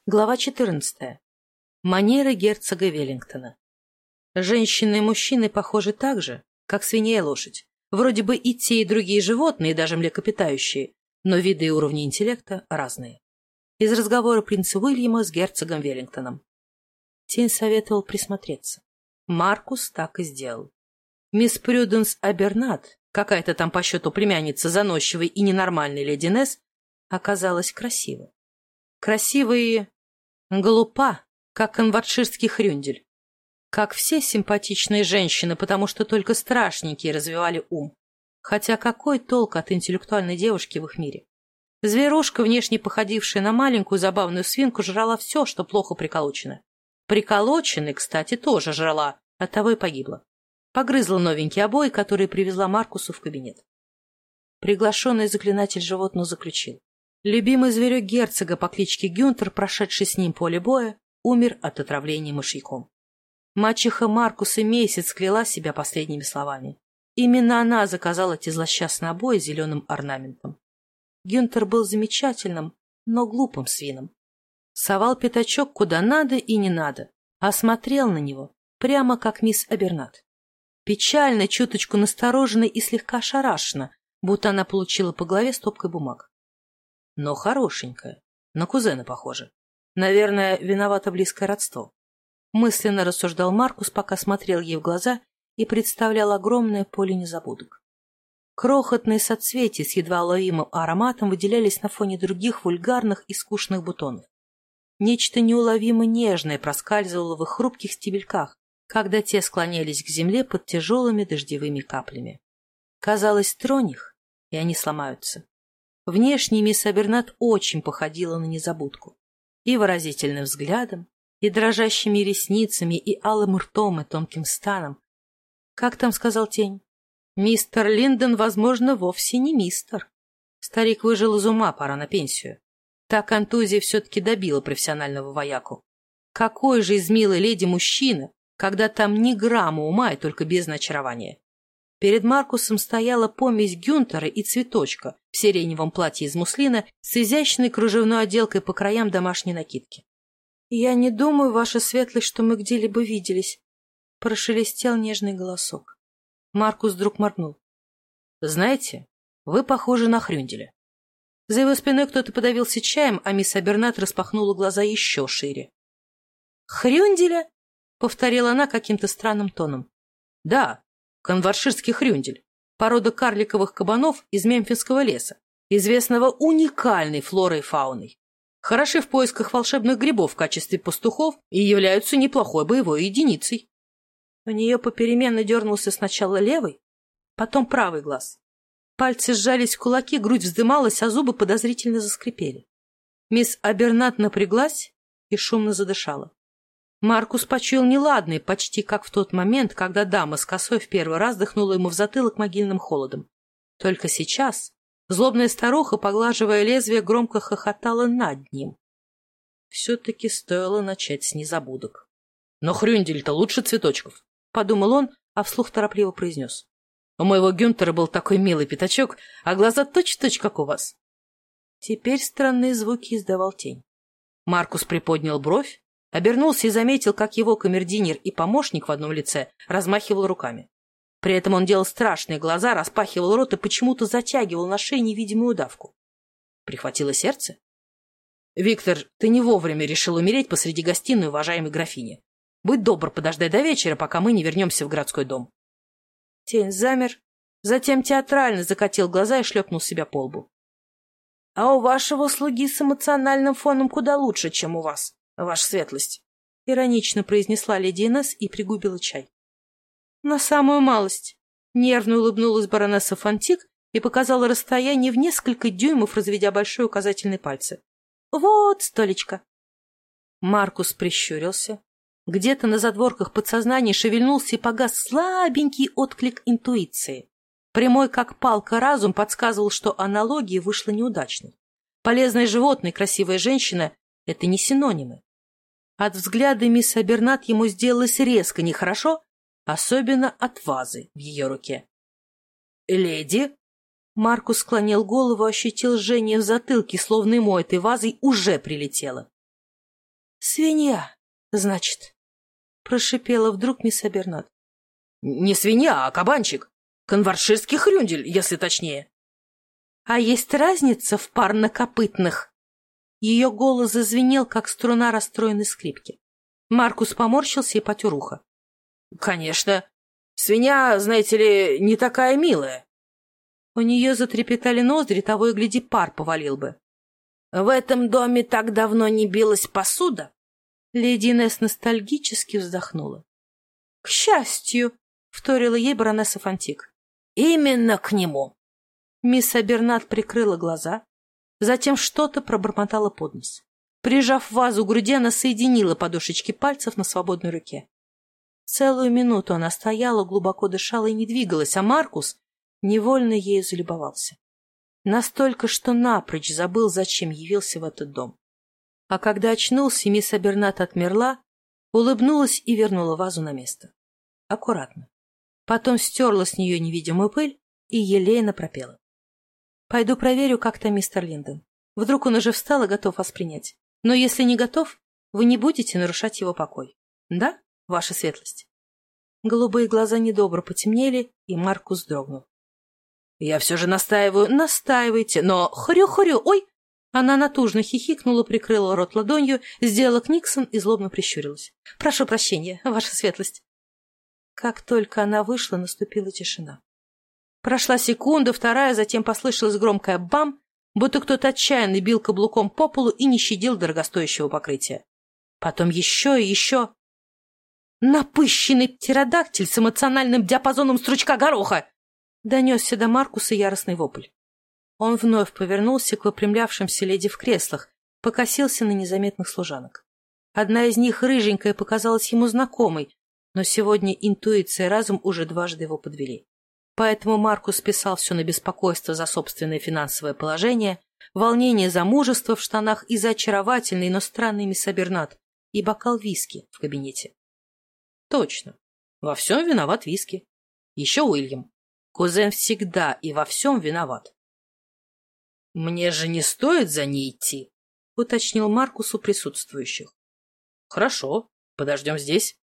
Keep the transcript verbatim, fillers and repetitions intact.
Глава четырнадцатая. Манеры герцога Веллингтона. Женщины и мужчины похожи так же, как свинья и лошадь. Вроде бы и те, и другие животные, даже млекопитающие, но виды и уровни интеллекта разные. Из разговора принца Уильяма с герцогом Веллингтоном. Тень советовал присмотреться. Маркус так и сделал. Мисс Прюденс Абернат, какая-то там по счету племянница заносчивой и ненормальной леди Несс, оказалась красивой. Красивая и глупа, как конватширский хрюндель. Как все симпатичные женщины, потому что только страшненькие развивали ум. Хотя какой толк от интеллектуальной девушки в их мире? Зверушка, внешне походившая на маленькую забавную свинку, жрала все, что плохо приколочено. Приколоченный, кстати, тоже жрала, оттого и погибла. Погрызла новенькие обои, которые привезла Маркусу в кабинет. Приглашенный заклинатель животных заключил. Любимый зверек герцога по кличке Гюнтер, прошедший с ним поле боя, умер от отравления мышьяком. Мачеха Маркуса месяц кляла себя последними словами. Именно она заказала эти злосчастные обои с зеленым орнаментом. Гюнтер был замечательным, но глупым свином. Совал пятачок куда надо и не надо, а смотрел на него, прямо как мисс Абернат. Печально, чуточку настороженно и слегка ошарашенно, будто она получила по голове стопкой бумаг. Но хорошенькая, на кузена похожа. Наверное, виновато близкое родство. Мысленно рассуждал Маркус, пока смотрел ей в глаза и представлял огромное поле незабудок. Крохотные соцветия с едва уловимым ароматом выделялись на фоне других вульгарных и скучных бутонов. Нечто неуловимо нежное проскальзывало в их хрупких стебельках, когда те склонялись к земле под тяжелыми дождевыми каплями. Казалось, тронь их, и они сломаются. Внешне мисс Абернат очень походила на незабудку. И выразительным взглядом, и дрожащими ресницами, и алым ртом, и тонким станом. Как там сказал тень? Мистер Линдон, возможно, вовсе не мистер. Старик выжил из ума, пора на пенсию. Та контузия все-таки добила профессионального вояку. Какой же из милой леди мужчина, когда там ни грамма ума и только бездна очарования? Перед Маркусом стояла помесь Гюнтера и цветочка в сиреневом платье из муслина с изящной кружевной отделкой по краям домашней накидки. — Я не думаю, ваша светлость, что мы где-либо виделись, — прошелестел нежный голосок. Маркус вдруг моргнул. — Знаете, вы похожи на хрюнделя. За его спиной кто-то подавился чаем, а мисс Абернат распахнула глаза еще шире. — Хрюнделя? — повторила она каким-то странным тоном. — Да. Конватширский хрюндель, порода карликовых кабанов из Мемфисского леса, известного уникальной флорой и фауной. Хороши в поисках волшебных грибов в качестве пастухов и являются неплохой боевой единицей. У нее попеременно дернулся сначала левый, потом правый глаз. Пальцы сжались в кулаки, грудь вздымалась, а зубы подозрительно заскрипели. Мисс Абернат напряглась и шумно задышала. Маркус почуял неладное, почти как в тот момент, когда дама с косой в первый раз дыхнула ему в затылок могильным холодом. Только сейчас злобная старуха, поглаживая лезвие, громко хохотала над ним. Все-таки стоило начать с незабудок. — Но хрюндель-то лучше цветочков, — подумал он, а вслух торопливо произнес. — У моего Гюнтера был такой милый пятачок, а глаза точь-точь, как у вас. Теперь странные звуки издавал тень. Маркус приподнял бровь, обернулся и заметил, как его камердинер и помощник в одном лице размахивал руками. При этом он делал страшные глаза, распахивал рот и почему-то затягивал на шее невидимую удавку. Прихватило сердце? — Виктор, ты не вовремя решил умереть посреди гостиной уважаемой графини. Будь добр подождать до вечера, пока мы не вернемся в городской дом. Тень замер, затем театрально закатил глаза и шлепнул себя по лбу. — А у вашего слуги с эмоциональным фоном куда лучше, чем у вас, ваша светлость, — иронично произнесла леди Инесс и пригубила чай. — На самую малость. Нервно улыбнулась баронесса Фантик и показала расстояние в несколько дюймов, разведя большой указательный пальцы. — Вот столечко. Маркус прищурился. Где-то на задворках подсознания шевельнулся и погас слабенький отклик интуиции. Прямой как палка разум подсказывал, что аналогия вышла неудачной. Полезное животное и красивая женщина — это не синонимы. От взгляда мисс Абернат ему сделалось резко нехорошо, особенно от вазы в ее руке. «Леди?» Маркус склонил голову, ощутил жжение в затылке, словно ему этой вазой уже прилетело. Свинья, значит, прошипела вдруг мисс Абернат. Не свинья, а кабанчик. Конварширский хрюндель, если точнее. А есть разница в парнокопытных? Ее голос зазвенел, как струна расстроенной скрипки. Маркус поморщился и потер ухо. Конечно. Свинья, знаете ли, не такая милая. У нее затрепетали ноздри, того и гляди, пар повалил бы. В этом доме так давно не билась посуда. Леди Инесс ностальгически вздохнула. — К счастью, — вторила ей баронесса Фонтик. — Именно к нему. Мисс Абернат прикрыла глаза, затем что-то пробормотала под нос. Прижав вазу к груди, она соединила подушечки пальцев на свободной руке. Целую минуту она стояла, глубоко дышала и не двигалась, а Маркус невольно ею залюбовался. Настолько, что напрочь забыл, зачем явился в этот дом. А когда очнулся, мисс Абернат отмерла, улыбнулась и вернула вазу на место. Аккуратно. Потом стерла с нее невидимую пыль и елейно пропела. «Пойду проверю, как там мистер Линдон. Вдруг он уже встал и готов вас принять. Но если не готов, вы не будете нарушать его покой. Да, ваша светлость?» Голубые глаза недобро потемнели, и Маркус дрогнул. «Я все же настаиваю, настаивайте, но хрю-хрю, ой!» Она натужно хихикнула, прикрыла рот ладонью, сделала книксон и злобно прищурилась. «Прошу прощения, ваша светлость». Как только она вышла, наступила тишина. Прошла секунда, вторая, затем послышалось громкое «бам», будто кто-то отчаянно бил каблуком по полу и не щадил дорогостоящего покрытия. Потом еще и еще. «Напыщенный птеродактиль с эмоциональным диапазоном стручка гороха!» Донесся до Маркуса яростный вопль. Он вновь повернулся к выпрямлявшимся леди в креслах, покосился на незаметных служанок. Одна из них, рыженькая, показалась ему знакомой, но сегодня интуиция и разум уже дважды его подвели. Поэтому Маркус списал все на беспокойство за собственное финансовое положение, волнение за мужество в штанах и за очаровательный, но странный мисс Абернат и бокал виски в кабинете. Точно, во всем виноват виски. Еще Уильям. Кузен всегда и во всем виноват. — Мне же не стоит за ней идти, — уточнил Маркус у присутствующих. — Хорошо, подождем здесь.